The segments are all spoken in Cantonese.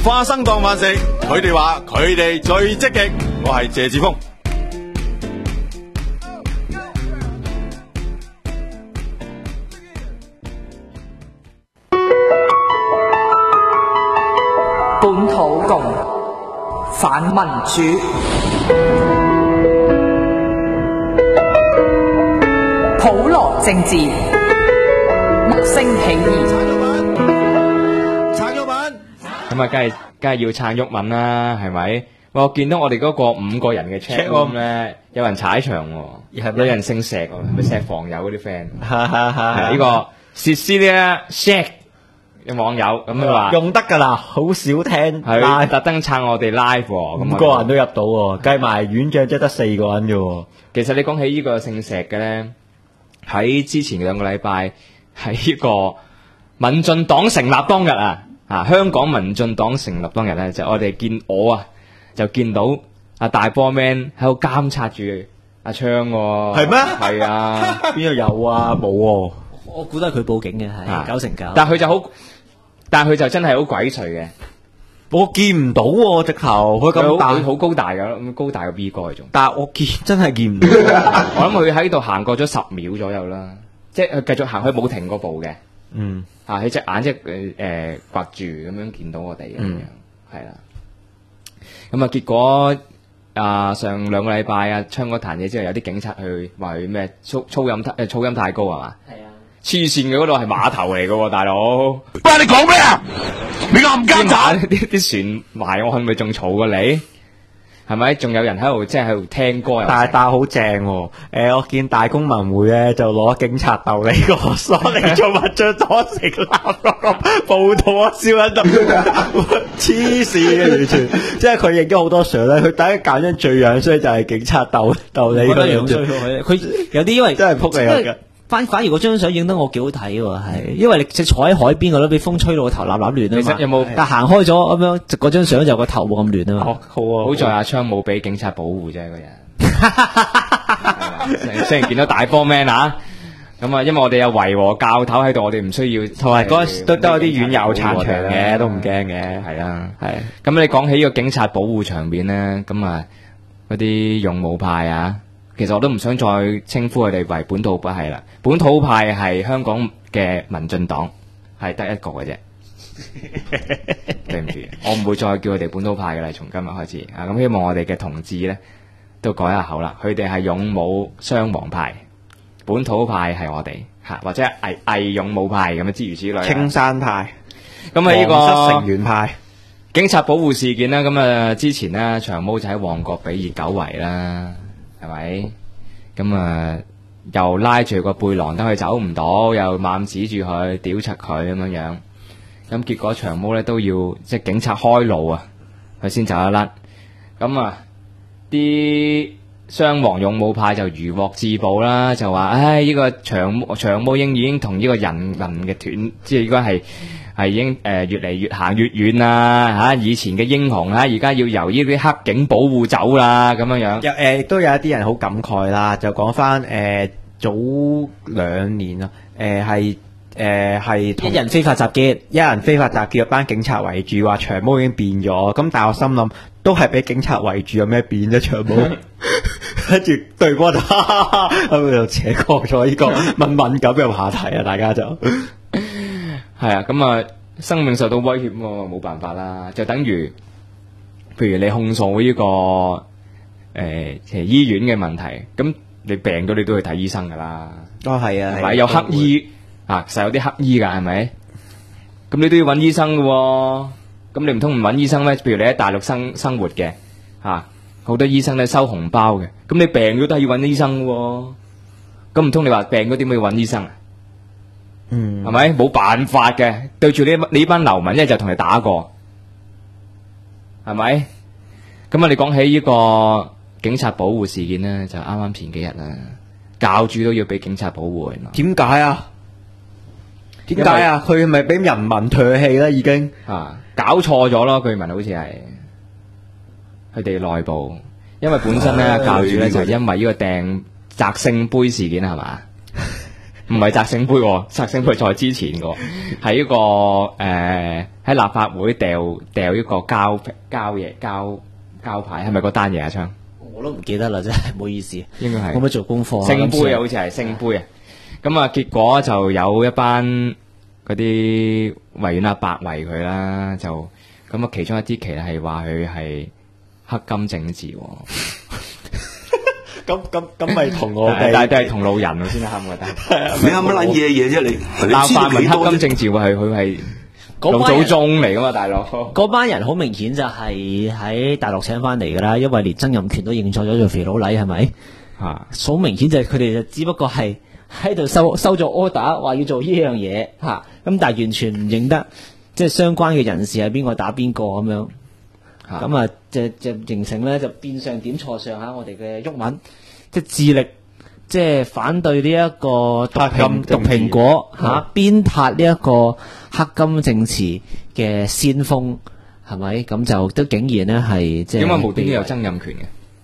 花生當飯食，佢哋話佢哋最積極。我係謝志峰。 本土共反民主，普羅政治，木星起義。 撐咗版， 咁啊，梗係要撐毓民啦，係咪？我見到我哋嗰個5個人嘅 chat room 咧，有人踩場喎，有人姓石喎，係咪石房友嗰啲 friend？係呢個薛斯呢 Shaq 嘅網友咁佢話用得㗎啦，好少聽， 係特登撐我哋 live 喎， 5個人都入到喎，計埋院長即係得4個人啫喎。 其實你講起呢個姓石嘅咧，喺之前2個禮拜喺呢個民進黨成立當日香港民進黨成立當日咧，就我哋就見到阿大波 man 喺度監察住阿昌喎。 係咩？ 係啊， 邊度有啊？冇喎。 我估得係佢報警嘅，係9成9。 但係佢就真係好鬼祟嘅。 我見唔到喎，直頭佢咁大， 佢好高大㗎，咁高大個 B 哥嗰種。 但係我真係見唔到。 我諗佢喺度行過咗10秒左右啦，即係佢繼續行，佢冇停過步嘅。佢隻眼即係刮住咁樣見到我哋咁樣，係啦。咁啊，結果上2個禮拜昌嗰壇嘢之後，有啲警察去話佢咩噪音太高係嘛？係啊，黐線嘅，嗰度係碼頭嚟嘅喎，大佬。 喂，你講咩啊？你咁奸詐？ 啲船埋岸咪仲嘈過你？係咪？仲有人喺度即係喺度聽歌， 但係好正喎。我見大公民會咧就攞警察鬥你個鎖嚟做乜將咗成立嗰個暴徒啊，笑喺度黐線嘅完全，即係佢影咗好多相咧，佢第一揀張最樣衰就係警察鬥你個樣衰， 佢有啲因為真係撲你嘅。 反而嗰張相影得我幾好睇喎，係因為你坐喺海邊嗰度，俾風吹到個頭立亂啊嘛。 其實有冇？ 但行開咗咁樣，嗰張相就個頭冇咁亂啊嘛。 好在阿昌冇俾警察保護啫，個人。雖然見到大波 man 咁因為我哋有維和教頭喺度，我哋唔需要。同埋嗰都有啲院友撐場嘅，都唔驚嘅。係啦，係。咁你講起呢個警察保護場面咧，嗰啲勇武派其實我都唔想再稱呼佢哋為本土派啦。本土派係香港嘅民進黨，係得一個嘅啫。對唔住，我唔會再叫佢哋本土派嘅啦。從今日開始咁希望我哋嘅同志咧都改下口啦。佢哋係勇武雙王派，本土派係我哋或者偽勇武派咁樣諸如此類。 青山派， 咁喺呢個皇室成員派警察保護事件啦。咁之前呢，長毛就喺旺角俾熱狗圍啦。係咪？咁又拉住個背囊，等佢走唔到，又猛指住佢，屌柒佢咁樣。咁結果長毛咧都要即係警察開路佢先走得甩。咁啲雙王勇武派就如獲至寶啦，就話呢個長毛英已經同呢個人民嘅團，即係應該係已經越嚟越行越遠啦以前嘅英雄而家要由呢啲黑警保護走啦咁樣。 亦都有一啲人好感慨啦，就講翻早2年啦，係一人非法集結， 班警察圍住，話長毛已經變咗。咁但係我心諗，都係俾警察圍住，有咩變啫？長毛跟住對波就就扯過咗呢個敏感嘅話題大家就係生命受到威脅冇辦法啦，就等於譬如你控訴呢個其實醫院嘅問題，咁你病咗你都去睇醫生噶啦。 係啊， 係咪有黑醫實有啲黑醫噶係咪？咁你都要揾醫生喎。咁你唔通唔揾醫生咩？譬如你喺大陸生活嘅好多醫生咧收紅包嘅，咁你病咗都係要揾醫生喎。咁唔通你話病咗點解要揾醫生係咪？冇辦法嘅，對住你班流民一就同你打過，係咪？咁你講起呢個警察保護事件呢，就啱啱前幾日啦，教主都要俾警察保護。 點解啊？點解啊？佢係咪俾人民唾棄咧？已經搞錯咗咯，據聞好似係佢哋內部，因為本身咧教主咧就係因為呢個掟擲聖杯事件係嘛， 唔係摘星杯喎，摘星杯再之前嘅，係呢個喺立法會掉一個膠牌，係咪嗰單嘢啊？昌， 我都唔記得啦，真係唔好意思， 應該係冇乜做功課啊。 星杯啊，好似係星杯啊。咁啊，結果就有一班嗰啲維園阿伯圍佢啦，就咁啊，其中一啲其實係話佢係黑金政治喎。 咁咪同我哋， 但係都係同路人喎先啱嘅，但係你啱乜撚嘢啫？你鬧泛民黑金政治喎，佢係老祖宗嚟噶嘛，大佬。 嗰班人好明顯就係喺大陸請翻嚟噶啦，因為連曾蔭權都認錯咗做肥佬黎，係咪？ 嚇， 好明顯就係佢哋就只不過係喺度收咗 order，話要做呢樣嘢嚇，咁但係完全唔認得，即係相關嘅人士係邊個打邊個咁樣。咁啊，就形成咧就變相點錯上嚇我哋嘅毓民，即係致力即係反對呢一個毒蘋果嚇，鞭撻呢一個黑金政治嘅先鋒，係咪？咁就都竟然咧係即係點解無端端有曾蔭權嘅？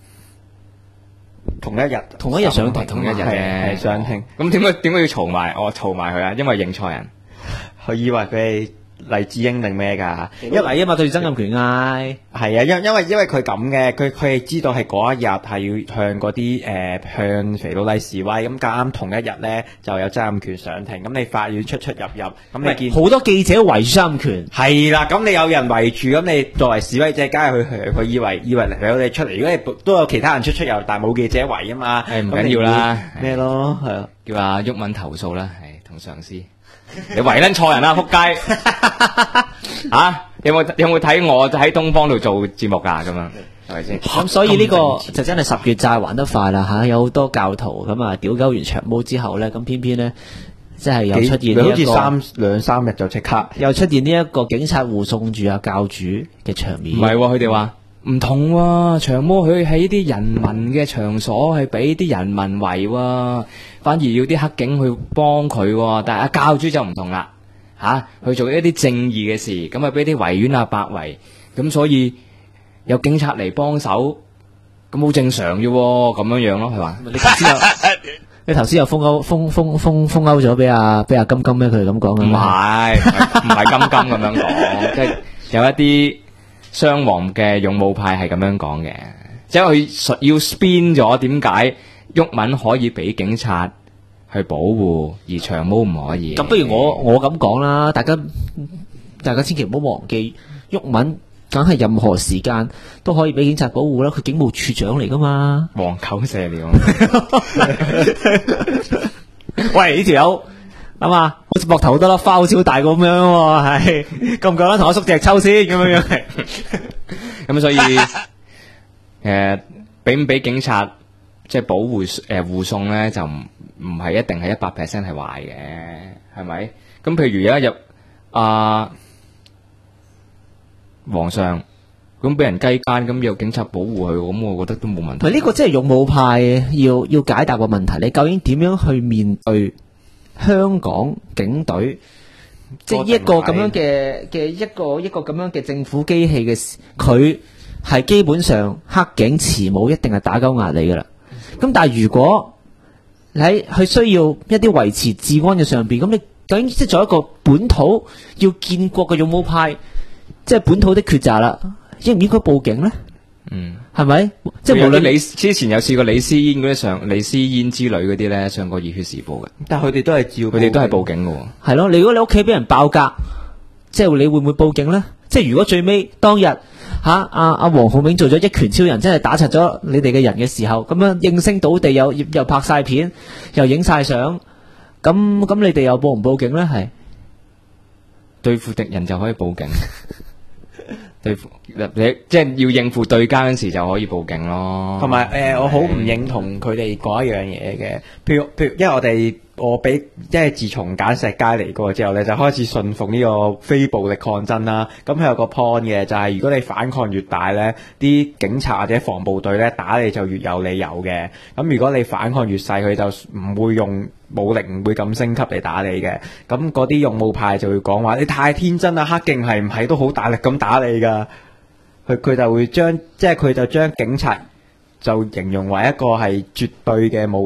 同一日上庭， 同一日嘅上庭。 咁點解要嘈埋？嘈埋佢啊？因為認錯人， 佢以為佢係黎智英定咩㗎？ 一嚟啊嘛，對曾蔭權嗌係啊，因為佢咁嘅，佢係知道係嗰一日係要向嗰啲向肥佬黎示威，咁啱同一日咧就有曾蔭權上庭，咁你法院出入，咁你見好多記者圍住曾蔭權， 係啦，咁你有人圍住，咁你作為示威者，梗係佢以為肥佬黎出嚟，如果你都有其他人出入，但係冇記者圍啊嘛， 唔緊要啦， 咩咯，係啊， 叫阿毓民投訴啦，係同上司。你圍撚錯人啦，仆街！啊，有冇睇我喺東方度做節目㗎？咁樣係咪先？ 咁所以呢個就真係10月債還得快啦嚇，有好多教徒咁啊屌鳩完長毛之後咧，咁偏偏咧即係又出現好似兩三日就即刻又出現呢一個警察護送住阿教主嘅場面。 唔係喎，佢哋話唔同喎，長毛佢喺啲人民嘅場所係俾啲人民圍喎。反而要啲黑警去幫佢，但係阿教主就唔同啦，去做一啲正義嘅事，咁啊俾啲維園阿伯圍，咁所以有警察嚟幫手，咁好正常啫，咁樣咯，係嘛？ 你頭先又封勾咗俾阿金金咩？佢哋咁講嘅，唔係金金咁樣講，即係有一啲雙黃嘅勇武派係咁樣講嘅，即係佢要 spin 咗點解？毓民可以俾警察去保護，而長毛唔可以。 咁不如我咁講啦，大家千祈唔好忘記，毓民梗係任何時間都可以俾警察保護啦，佢警務處長嚟噶嘛。 黃狗射了。 喂，呢條友諗下，好似膊頭好多粒花，好似好大個咁樣喎，係夠唔夠啦？同我縮隻抽先咁樣樣。 咁所以俾唔俾警察？即係保護護送咧，就唔係一定係100% 係壞嘅，係咪？咁譬如有一日皇上咁俾人雞姦，咁有警察保護佢，咁我覺得都冇問題。 呢個即係勇武派要解答個問題，你究竟點樣去面對香港警隊？即係一個咁樣嘅一個咁樣嘅政府機器嘅，佢係基本上黑警持武一定係打鳩壓你噶啦。咁但係如果你喺佢需要一啲維持治安嘅上邊，咁你究竟即係做一個本土要建國嘅勇武派，即係本土的抉擇啦，應唔應該報警咧？係咪？即係無論你之前有試過李思嫣嗰啲上李思嫣之類嗰啲咧，上過熱血時報嘅， 但係佢哋都係照， 佢哋都係報警嘅。 係咯，如果你屋企俾人爆格，即係你會唔會報警咧？即係如果最尾當日阿黃浩銘做咗一拳超人，真係打柒咗你哋嘅人嘅時候，咁樣應聲倒地，又拍晒片，又影晒相，咁你哋又報唔報警咧？係對付敵人就可以報警，對付你即係要應付對家嗰時就可以報警咯。 同埋我好唔認同佢哋講一樣嘢嘅，譬如，因為即係自從簡石街嚟過之後咧，就開始信奉呢個非暴力抗爭啦。咁佢有個 point 嘅，就係如果你反抗越大咧，啲警察或者防暴隊咧打你就越有理由嘅。咁如果你反抗越細，佢就唔會用武力，唔會咁升級嚟打你嘅。咁嗰啲勇武派就會講話你太天真啦，黑警係唔係都好大力咁打你噶？佢就會將警察就形容為一個係絕對嘅武力，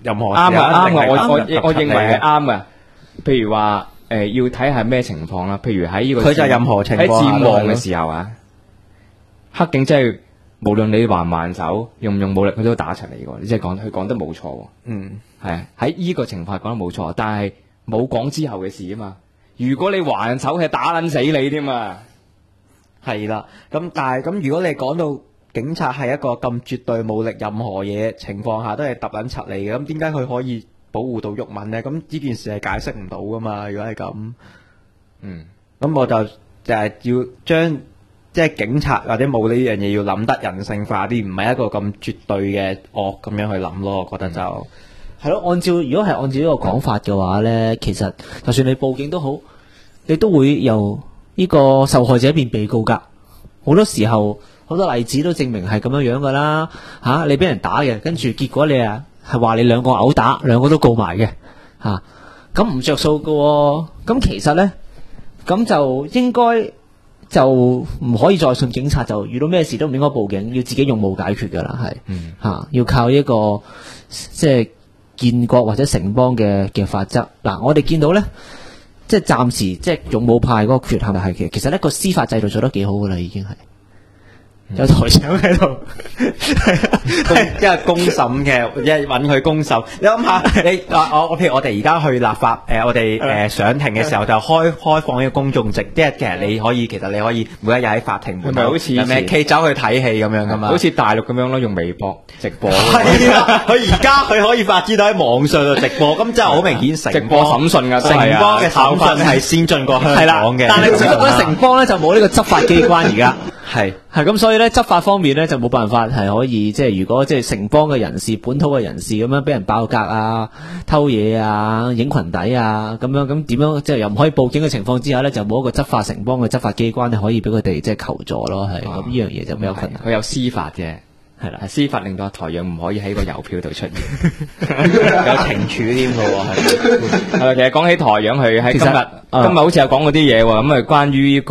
任何啱啊啱啊，我認為係係啱啊。譬如話要睇下咩情況啦。譬如喺呢個佢就係任何情況喺下戰旺嘅時候啊，黑警真係無論你還唔還手，用唔用武力，佢都打出嚟嘅喎。你即係佢講得冇錯喎。 嗯係啊，喺呢個情況下講得冇錯，但係冇講之後嘅事啊嘛。如果你還手，係打撚死你添啊！ 係啦，咁但係咁如果你講到警察係一個咁絕對武力，任何嘢情況下都係揼撚柒你嘅，咁點解佢可以保護到毓民呢？咁呢件事係解釋唔到噶嘛？如果係咁，咁我就係要將即係警察或者冇呢樣嘢要諗得人性化啲，唔係一個咁絕對嘅惡咁樣去諗咯。我覺得就係咯，如果係按照呢個講法嘅話呢，其實就算你報警都好，你都會由呢個受害者變被告噶。好多時候好多例子都證明係咁樣樣噶啦。你俾人打嘅，跟住結果你係話你兩個毆打，兩個都告埋嘅。咁唔着數噶喎。咁其實呢，咁就應該就唔可以再信警察，就遇到咩事都唔應該報警，要自己用武解決噶啦。要靠一個即係建國或者城邦嘅法則。嗱，我哋見到呢，即係暫時即係勇武派嗰個缺陷係其實呢個司法制度做得幾好噶啦，已經係有台長喺度， 因為公審嘅，即係揾佢公審。你諗下，我譬如我哋而家去立法，我哋上庭嘅時候就開放呢個公眾席，即係其實你可以每一日喺法庭門口， 好似有咩企走去睇戲咁樣噶嘛？ 好似大陸咁樣咯，用微博直播。 係啊，佢而家佢可以發展到喺網上度直播，咁真係好明顯直播審訊㗎， 城邦嘅審訊係先進過香港嘅。 但係只不過城邦咧就冇呢個執法機關而家。 係咁，所以咧執法方面咧就冇辦法係可以即係如果即係城邦嘅人士、本土嘅人士咁樣俾人爆格啊、偷嘢啊、影裙底啊咁樣，咁點樣即係又唔可以報警嘅情況之下咧，就冇一個執法城邦嘅執法機關可以俾佢哋即係求助咯。係咁呢樣嘢就比較困難。 佢有司法嘅。係啦，司法令到台陽唔可以喺個郵票度出現， 有懲處添嘅喎。 係其實講起台陽，佢喺今日好似有講嗰啲嘢喎，咁關於呢個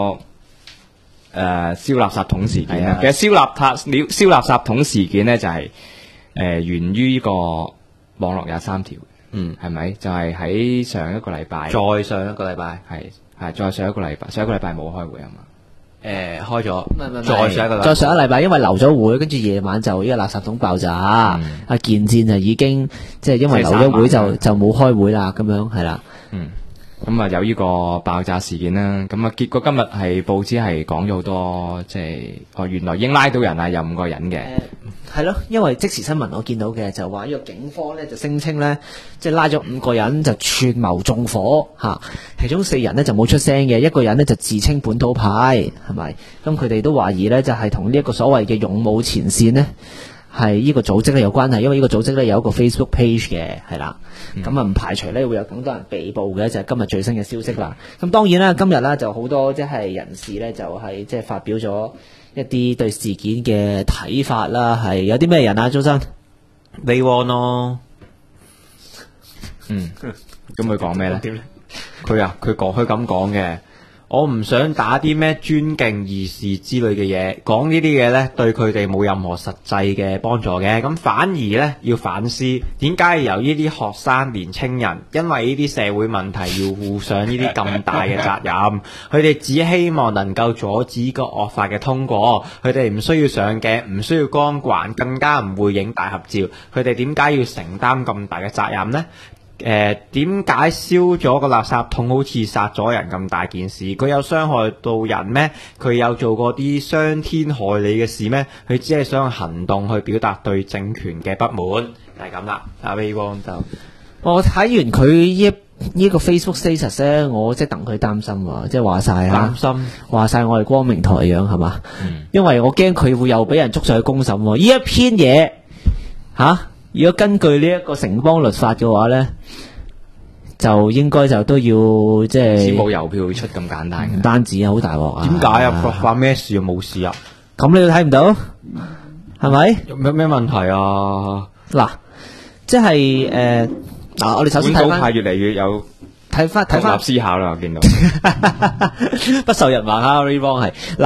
燒垃圾桶事件啦。其實燒垃圾桶事件呢，就係源於呢個網絡23條，係咪？就係喺上一個禮拜， 再上一個禮拜係再上一個禮拜，上一個禮拜冇開會啊嘛。 開咗， 再上一禮拜，因為留咗會，跟住夜晚就呢個垃圾桶爆炸，阿健戰就已經即係因為留咗會就冇開會啦，咁樣係啦。 咁啊有呢個爆炸事件啦，咁啊結果今日係報紙係講咗好多，即係原來已經拉到人啦，有5個人嘅。 係咯，因為即時新聞我見到嘅就話呢個警方咧就聲稱咧，即係拉咗5個人就串謀縱火吓，其中4人呢就冇出聲嘅，1個人呢就自稱本土派，係咪？咁佢哋都懷疑咧就係同呢一個所謂嘅勇武前線呢係呢個組織咧有關係，因為呢個組織咧有一個 Facebook page 嘅，係啦。咁啊唔排除咧會有更多人被捕嘅，就係今日最新嘅消息啦。咁當然啦，今日咧就好多即係人士咧就係即係發表咗一啲對事件嘅睇法啦。係有啲咩人啊，周生？ 李旺咯， 咁佢講咩咧？ 佢咁講嘅。我唔想打啲咩尊敬義士之類嘅嘢，講呢啲嘢呢對佢哋冇任何實際嘅幫助嘅，咁反而呢要反思點解由呢啲學生年青人因為呢啲社會問題要負上呢啲咁大嘅責任，佢哋只希望能夠阻止個惡法嘅通過，佢哋唔需要上鏡，唔需要光環，更加唔會影大合照，佢哋點解要承擔咁大嘅責任呢？點解燒咗個垃圾桶好似殺咗人咁大件事？佢有傷害到人咩？佢有做過啲傷天害理嘅事咩？佢只係想用行動去表達對政權嘅不滿，係咁啦。阿 V 光就我睇完佢呢個 Facebook status 咧，我即係戥佢擔心喎，即係話晒啊，話晒我係光明台樣係嘛？因為我驚佢會又俾人捉上去公審喎。呢一篇嘢如果根據呢一個城邦律法嘅話咧，就應該就都要即係冇郵票出咁簡單嘅， 唔單止好大鑊啊！ 點解啊？發咩事啊？冇事啊？ 咁你都睇唔到，係咪？ 有咩問題啊？ 嗱，即係我哋首先睇翻， 越嚟越有睇翻獨立思考啦，我見到不受人話啊 Ray Wong 係嗱。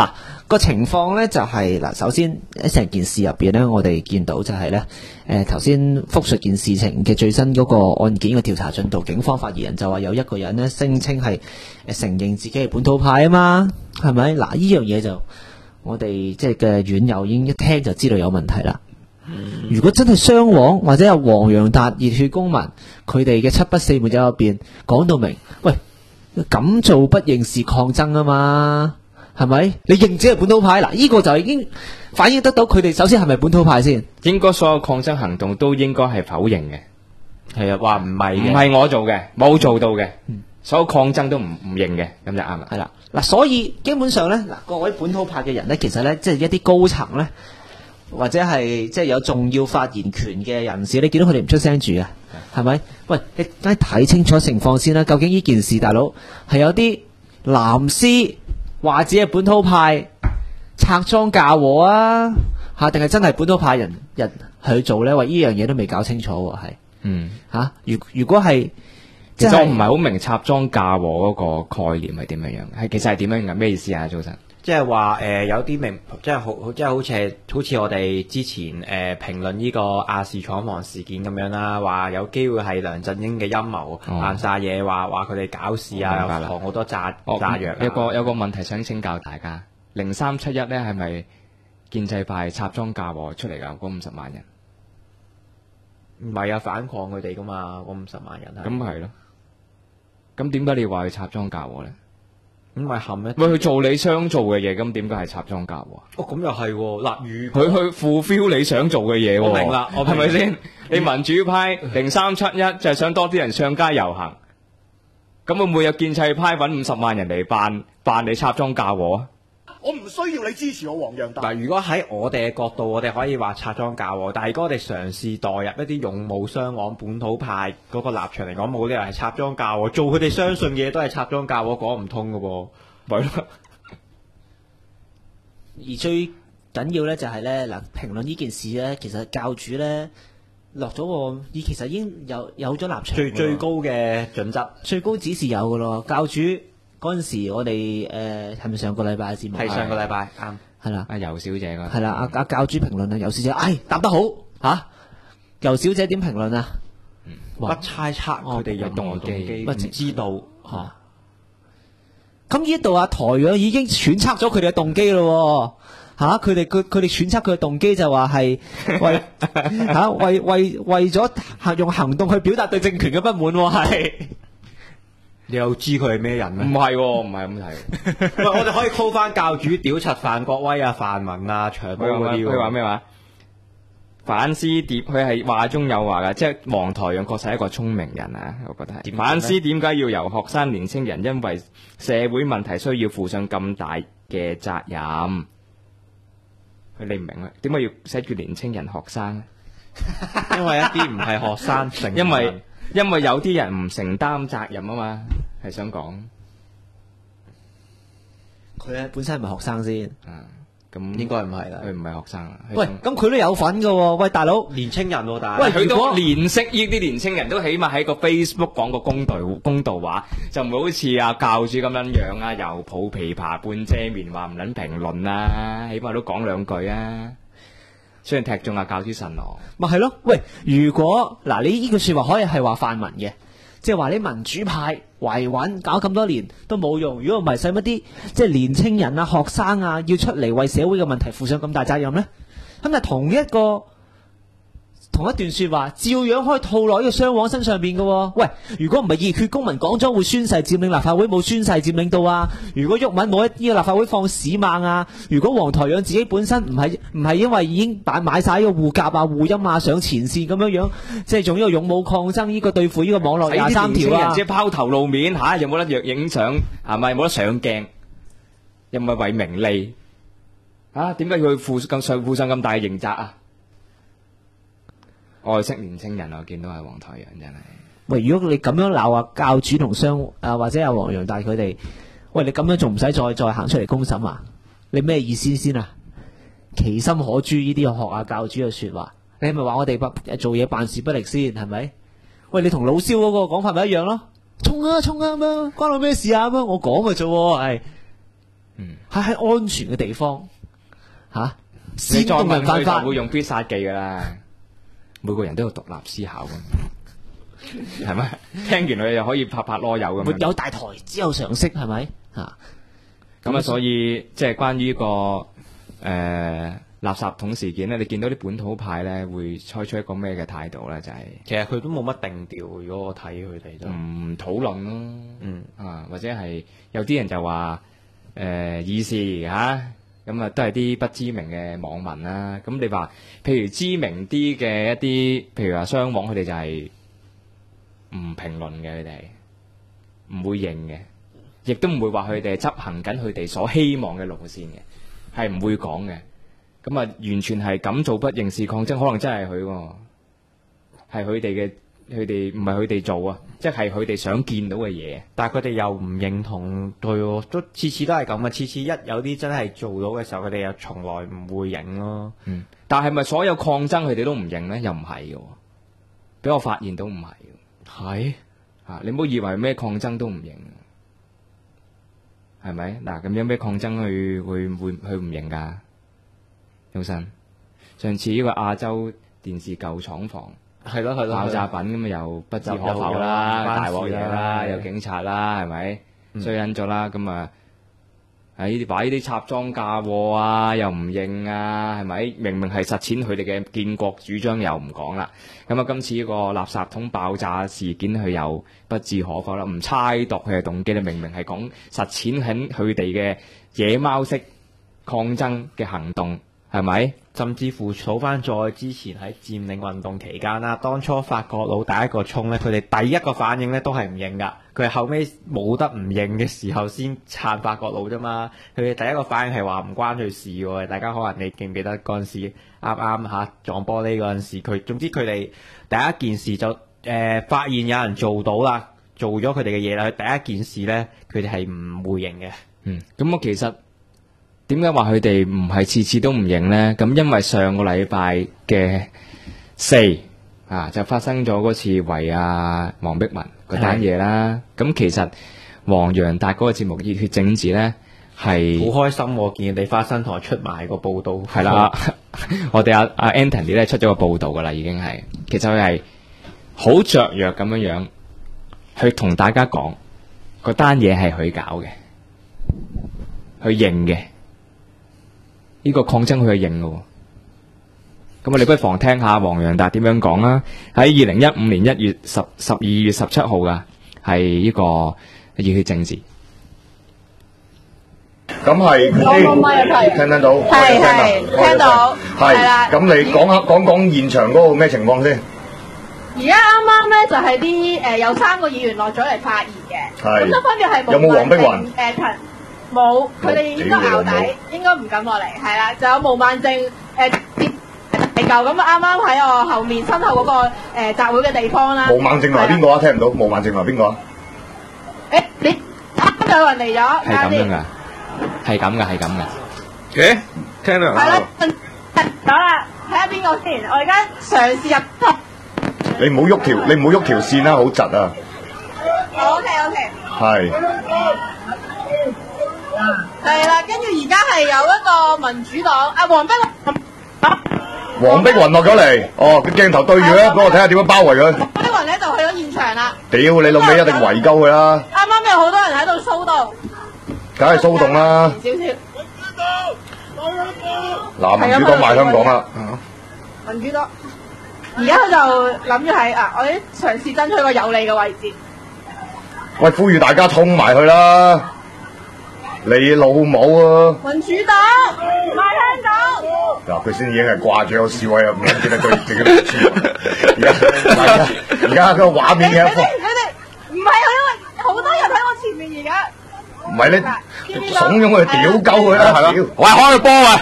個情況呢，就係嗱，首先喺成件事入邊呢，我哋見到就係呢，頭先複述件事情嘅最新嗰個案件嘅調查進度，警方發言人就話有一個人呢聲稱係承認自己係本土派啊嘛，係咪？嗱，呢樣嘢就我哋即係嘅院友已經一聽就知道有問題啦。如果真係雙黃或者有黃洋達熱血公民，佢哋嘅七不四沒有入邊講到明，喂，咁做不認是抗爭啊嘛，係咪？你認自己係本土派，嗱，呢個就已經反映得到佢哋首先係咪本土派先？ 應該所有抗爭行動都應該係否認嘅。 係啊，話唔係嘅， 唔係我做嘅，冇做到嘅，所有抗爭都唔認嘅，咁就啱啦。 係啦，嗱，所以基本上咧，嗱，各位本土派嘅人咧，其實咧，即係一啲高層咧，或者係即係有重要發言權嘅人士，你見到佢哋唔出聲住啊，係咪？喂，你梗係睇清楚情況先啦。究竟呢件事，大佬係有啲藍絲話自己係本土派拆裝嫁禍啊，嚇，定係真係本土派人去做咧？喂，呢樣嘢都未搞清楚喎，係嚇。如果係， 其實我唔係好明插裝嫁禍嗰個概念係點樣樣，係其實係點樣嘅？咩意思啊，早晨？ 即係話有啲明，即係好似我哋之前評論呢個亞視廠房事件咁樣啦，話有機會係梁振英嘅陰謀，扮晒嘢，話佢哋搞事啊，又放好多炸藥。 有個問題想請教大家，0371咧係咪建制派插裝嫁禍出嚟㗎？嗰50萬人唔係啊，反抗佢哋㗎嘛，嗰50萬人係。 咁係咯，咁點解你話佢插裝嫁禍咧？ 咁咪冚一， 喂，佢做你想做嘅嘢，咁點解係插裝嫁禍？ 哦，咁又係喎，嗱， 佢去 fulfill 你想做嘅嘢， 我明啦， 係咪先？你民主派0371就係想多啲人上街遊行，咁會唔會有建制派揾50萬人嚟扮你插裝嫁禍啊？ 我唔需要你支持我黃洋達。 嗱，如果喺我哋嘅角度，我哋可以話插裝嫁禍，但係如果我哋嘗試代入一啲勇武雙昂本土派嗰個立場嚟講，冇理由係插裝嫁禍，做佢哋相信嘅嘢都係插裝嫁禍，講唔通㗎喎，咪咯。 而最緊要咧就係咧嗱，評論呢件事咧，其實教主咧落咗個，其實已經有咗立場。 最高嘅準則， 最高指示有㗎咯，教主。嗰陣時，我哋係咪上個禮拜嘅節目？ 係上個禮拜啱， 係啦。 阿尤小姐係啦，阿教主評論啊，尤小姐，答得好嚇。尤小姐點評論啊？ 不猜測佢哋有動機，不知道嚇。 咁呢度啊，台長已經揣測咗佢哋嘅動機咯嚇。佢哋揣測佢嘅動機就話係為咗用行動去表達對政權嘅不滿喎，係。 你又知佢係咩人咩？ 唔係喎，唔係咁睇。 喂，我哋可以 call 翻教主屌柒范國威啊、泛民啊、長毛嗰啲。 佢話咩話？反思點？佢係話中有話㗎，即係黃台仰確實係一個聰明人啊，我覺得係。反思點解要由學生年青人因為社會問題需要負上咁大嘅責任？你唔明啊？點解要寫住年青人學生咧？ 因為一啲唔係學生成因為有啲人唔承擔責任啊嘛，係想講佢咧本身係咪學生先？ 咁應該唔係啦， 佢唔係學生啦。 喂，咁佢都有份㗎喎。喂，大佬， 年青人喎，但係佢都憐惜呢啲年青人，都起碼喺個 Facebook 講個公道話，就唔會好似阿教主咁樣啊，又抱琵琶半遮面話唔撚評論啊，起碼都講兩句啊。雖然踢中阿教主神羅， 咪係咯？喂，如果嗱，你呢句說話可以係話泛民嘅，即係話你民主派維穩搞咁多年都冇用，如果唔係使乜啲即係年青人啊、學生啊要出嚟為社會嘅問題負上咁大責任呢？咁但係同一段說話，照樣可以套落呢個雙黃身上邊嘅。喂，如果唔係熱血公民講咗會宣誓佔領立法會，冇宣誓佔領到啊？如果毓民冇喺呢個立法會放屎猛啊？如果黃台仰自己本身唔係因為已經買晒呢個護甲啊、護陰啊上前線咁樣，即係做呢個勇武抗爭，呢個對付呢個網絡23條啊？ 即係拋頭露面吓，有冇得約影相？係咪冇得上鏡？又唔係為名利啊？點解要負上咁大嘅刑責啊？愛惜年青人，我見到係黃台仰真係。 喂，如果你咁樣鬧啊教主同或者阿黃洋達佢哋，喂，你咁樣仲唔使再行出嚟公審啊？你咩意思先啊？其心可誅呢啲學阿教主嘅說話，你係咪話我哋做嘢辦事不力先？係咪？喂，你同老蕭嗰個講法咪一樣咯？衝啊衝啊咁樣，關我咩事啊咁樣？我講嘅啫，係。 喺安全嘅地方嚇， 你煽再問動人犯法佢就會用必殺技噶啦。每個人都有獨立思考嘅，係咪？聽完佢又可以拍籮柚咁沒樣。 有大台，只有常識，係咪嚇？ 咁啊，所以即係關於個垃圾桶事件咧，你見到啲本土派咧會採取一個咩嘅態度咧？就係其實佢都冇乜定調，如果我睇佢哋就唔討論咯，或者係有啲人就話議事嚇，咁啊都係啲不知名嘅網民啦。咁你話譬如知名啲嘅一啲，譬如話雙網，佢哋就係唔評論嘅，佢哋唔會認嘅，亦都唔會話佢哋執行緊佢哋所希望嘅路線嘅，係唔會講嘅。咁啊，完全係敢做不認事抗爭，可能真係佢喎，係佢哋嘅，佢哋唔係佢哋做啊，即係佢哋想見到嘅嘢。 但係佢哋又唔認同佢喎，都次次都係咁啊！次次一有啲真係做到嘅時候，佢哋又從來唔會認咯。 但係咪所有抗爭佢哋都唔認呢？又唔係嘅，俾我發現到唔係嘅。 係你唔好以為咩抗爭都唔認，係咪？嗱，咁有咩抗爭佢會唔認㗎？早晨，上次呢個亞洲電視舊廠房係咯爆炸品咁啊，又不置可否啦，大鑊嘢啦，有警察啦，係咪衰忍咗啦？咁啊，擺呢啲插贓嫁禍啊，又唔認啊，係咪？明明係實踐佢哋嘅建國主張，又唔講啦。咁啊，今次呢個垃圾桶爆炸事件，佢又不置可否啦，唔猜度佢嘅動機，你明明係講實踐喺佢哋嘅野貓式抗爭嘅行動。係咪？ 甚至乎數翻再之前喺佔領運動期間啦，當初法國佬第一個衝咧，佢哋第一個反應咧都係唔認噶。佢係後尾冇得唔認嘅時候先撐法國佬啫嘛。佢哋第一個反應係話唔關佢事喎。大家可能你記唔記得嗰陣時啱啱撞玻璃嗰陣時，總之佢哋第一件事就發現有人做到啦，做咗佢哋嘅嘢啦。第一件事咧，佢哋係唔會認嘅。 咁我其實。點解話佢哋唔係次次都唔認呢？咁因為上個禮拜嘅4就發生咗嗰次圍黃碧雲嗰單嘢啦。咁其實黃洋達嗰個節目《熱血政治》呢係好開心喎，見人哋花生台出埋個報道。 係啦，我哋阿 Anthony 咧出咗個報道噶啦，已經係。其實佢係好雀躍咁樣去同大家講，嗰單嘢係佢搞嘅，佢認嘅。呢個抗爭佢係認嘅，咁我哋不妨聽下黃洋達點樣講啦。喺2015年1月12月17號噶，係呢個熱血政治。 咁係聽得到， 係聽到，係啦。 咁你講現場嗰個咩情況先？ 而家啱啱咧就係啲有3個議員落咗嚟發言嘅，咁就分別係有冇黃碧雲？ 冇，佢哋應該淆底，應該唔敢落嚟，係啦。就有毛孟靜地舊咁啱啱喺我後面身後嗰個集會嘅地方啦。 毛孟靜來邊個啊？聽唔到，毛孟靜來邊個啊？ 你啱有人嚟咗， 係咁樣噶，係咁噶，係咁噶。 聽到人係啦，走啦，睇下邊個先。我而家嘗試入。 你唔好喐條線啦，好窒啊。 OK。 係。 係啦，跟住而家係有一個民主黨黃碧雲落咗嚟，個鏡頭對住咧，俾我睇下點樣包圍佢。 黃碧雲咧就去咗現場啦。 屌你老味，一定圍鳩佢啦！ 啱啱有好多人喺度騷動， 梗係騷動啦！嗱，民主黨賣香港啦！ 民主黨，而家佢就諗住喺我哋嘗試爭取個有利嘅位置。 喂，呼籲大家衝埋去啦！你老母啊！ 民主黨賣香港。 嗱，佢先已經係掛住有示威啊，唔記得佢自己都知。而家個畫面嘅， 你哋唔係因為好多人喺我前面而家。 唔係你慫恿佢屌鳩佢啦，係咯？ 喂，開個波啊！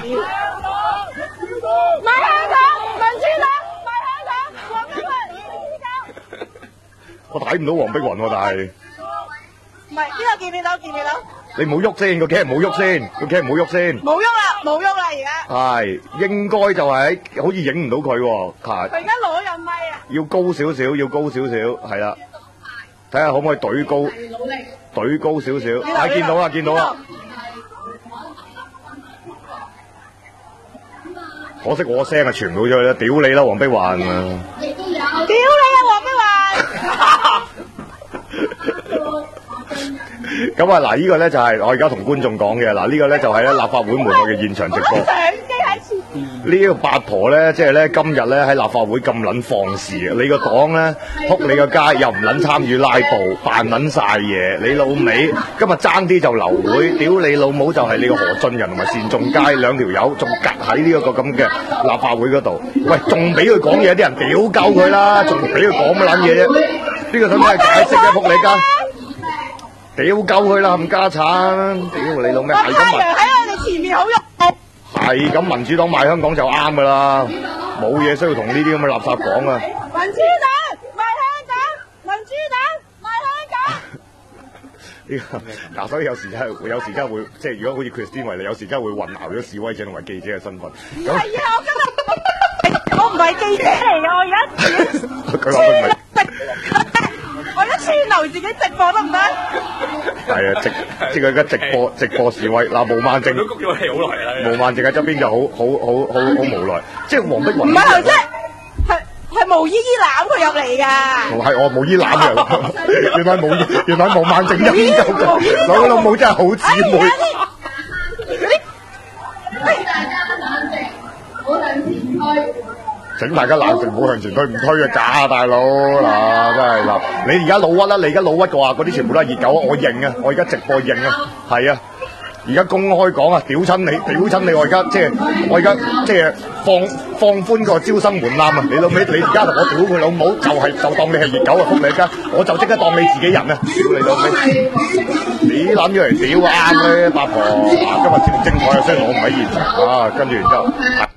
賣香港，民主黨賣香港，黃碧雲。 我睇唔到黃碧雲喎，但係唔係呢度見唔見到？見唔見到？ 你唔好喐先，個劇唔好喐先，個劇唔好喐先。 冇喐啦，而家。 係應該就係好似影唔到佢喎， 佢而家攞緊咪啊！ 要高少少，係啦，睇下可唔可以懟高少少。係見到啦， 可惜我聲啊傳唔到出去啦，屌你啦黃碧雲！ 屌你啊黃碧雲！ 咁啊嗱，呢個咧就係我而家同觀眾講嘅，嗱呢個咧就係咧立法會門外嘅現場直播。呢個八婆咧，即係咧今日咧喺立法會咁撚放肆啊！你個黨咧撲你個街又唔撚參與拉布，扮撚晒嘢，你老味今日爭啲就流會，屌你老母就係你個何俊仁同埋單仲偕兩條友，仲夾喺呢一個咁嘅立法會嗰度，喂仲俾佢講嘢，啲人屌鳩佢啦，仲俾佢講乜撚嘢啫？呢個想咩解釋嘅撲你街？屌鳩佢啦冚家產，屌你老味係咁問。 喺我哋前面好用。 係咁，民主黨賣香港就啱噶啦，冇嘢需要同呢啲咁嘅垃圾講啊！ 民主黨賣香港，民主黨賣香港。 嗱，所以有時真係會，即係如果好似 Christine 為例，有時真係會混淆咗示威者同埋記者嘅身份。 係啊，我唔係記者嚟嘅，我而家佢話佢唔係。 我而家串流自己直播得唔得？ 係啊，即係佢而家直播示威。嗱，毛孟靜都谷咗氣好耐啦。毛孟靜喺側邊就好無奈，即係黃碧雲。 唔係頭先，係毛姨姨攬佢入嚟㗎。 係我毛姨攬嘅，原來毛孟靜入邊就兩個老母真係好姊妹。請大家冷靜，唔好向前推，唔推啊假啊大佬嗱，真係嗱，你而家老屈啦，你而家老屈嘅話，嗰啲全部都係熱狗，我認啊，我而家直播認啊，係啊，而家公開講啊，屌親你，我而家即係放寬個招生門檻啊，你老味，你而家同我屌佢老母，就當你係熱狗啊，仆你家，我就即刻當你自己人啊，屌你老味，你諗住嚟屌啱咧，八婆，今日精彩啊，雖然我唔喺現場啊，跟住然之後。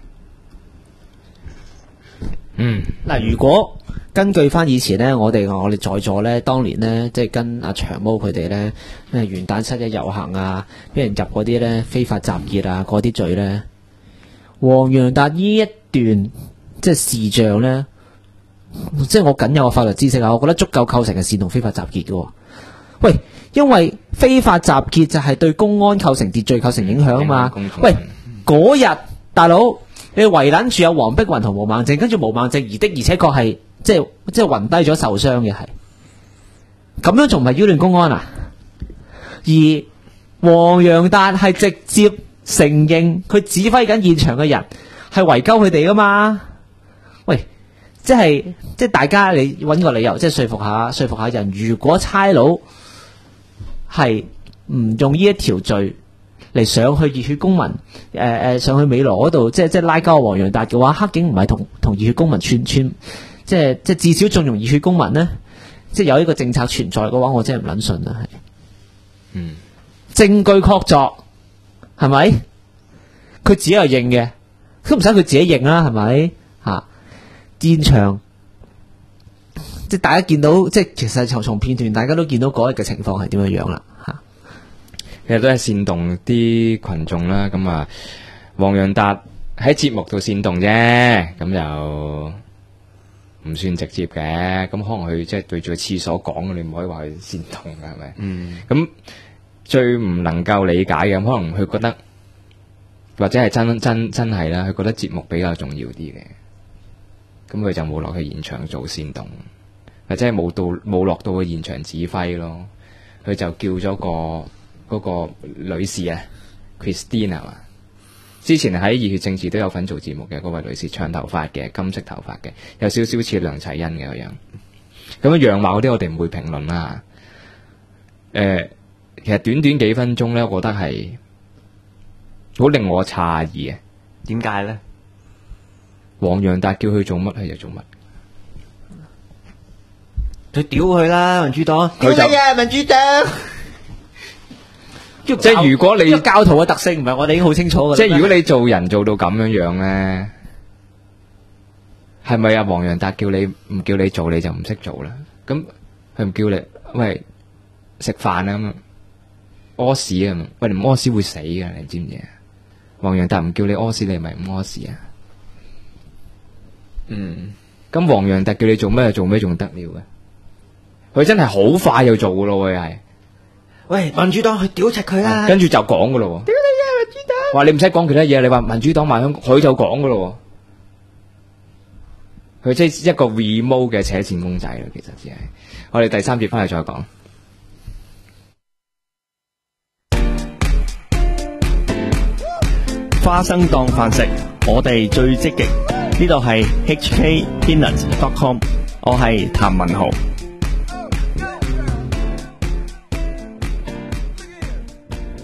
嗱，如果根據翻以前咧，我哋在座咧，當年咧，即係跟阿長毛佢哋咧，咩元旦7·1遊行啊，俾人入嗰啲咧非法集結啊，嗰啲罪咧，黃洋達呢一段即係事項咧，即係我僅有嘅法律知識啊，我覺得足夠構成係煽動非法集結嘅。喂，因為非法集結就係對公安構成秩序構成影響啊嘛。喂，嗰日大佬。你圍撚住有黃碧雲同毛孟靜，跟住毛孟靜而且確係即係暈低咗受傷嘅，係咁樣仲唔係擾亂公安啊？而黃洋達係直接承認佢指揮緊現場嘅人係圍鳩佢哋噶嘛？喂，即係大家你揾個理由，即係說服下人，如果差佬係唔用呢一條罪。嚟上去熱血公民，上去美羅嗰度，即係拉交黃洋達嘅話，黑警唔係同熱血公民串，即係至少縱容熱血公民呢，即係有呢個政策存在嘅話，我真係唔撚信啊！係，證據確鑿，係咪？佢自己又認嘅，都唔使佢自己認啦，係咪？嚇，現場即係大家見到，即係其實從片段大家都見到嗰日嘅情況係點樣啦，嚇。 其實都係煽動啲群眾啦，咁啊，黃洋達喺節目度煽動啫，咁就唔算直接嘅，咁可能佢即係對住個廁所講，你唔可以話佢煽動嘅，係咪？咁最唔能夠理解嘅，可能佢覺得或者係真係啦，佢覺得節目比較重要啲嘅，咁佢就冇落去現場做煽動，或者係冇落到去現場指揮咯，佢就叫咗嗰個女士啊 ，Christine 係嘛？之前喺熱血政治都有份做節目嘅嗰位女士，長頭髮嘅，金色頭髮嘅，有少少似梁齊恩嘅個樣。咁樣貌嗰啲我哋唔會評論啦。其實短幾分鐘咧，我覺得係好令我詫異啊！ 點解咧？ 黃洋達叫佢做乜，佢就做乜。 佢屌佢啦，民主黨！ 佢就民主黨。 即係如果你教徒嘅特性唔係我哋已經好清楚嘅。 即係如果你做人做到咁樣咧，係咪啊？黃洋達叫你唔叫你做你就唔識做啦？咁佢唔叫你喂食飯啊咁，屙屎啊咁，喂你唔屙屎會死噶，你知唔知啊？黃洋達唔叫你屙屎，你咪唔屙屎啊？咁黃洋達叫你做咩就做咩，仲得了嘅？佢真係好快就做噶咯，佢係。 喂，民主黨去屌柒佢啦！ 跟住就講噶咯， 屌你啊，民主黨！ 話你唔使講其他嘢，你話民主黨賣香港，佢就講噶咯。佢即係一個 remote 嘅扯線公仔咯，其實只係。我哋第3節翻嚟再講。 花生當飯食，我哋最積極。呢度係 hkpeanuts.com， 我係譚文豪。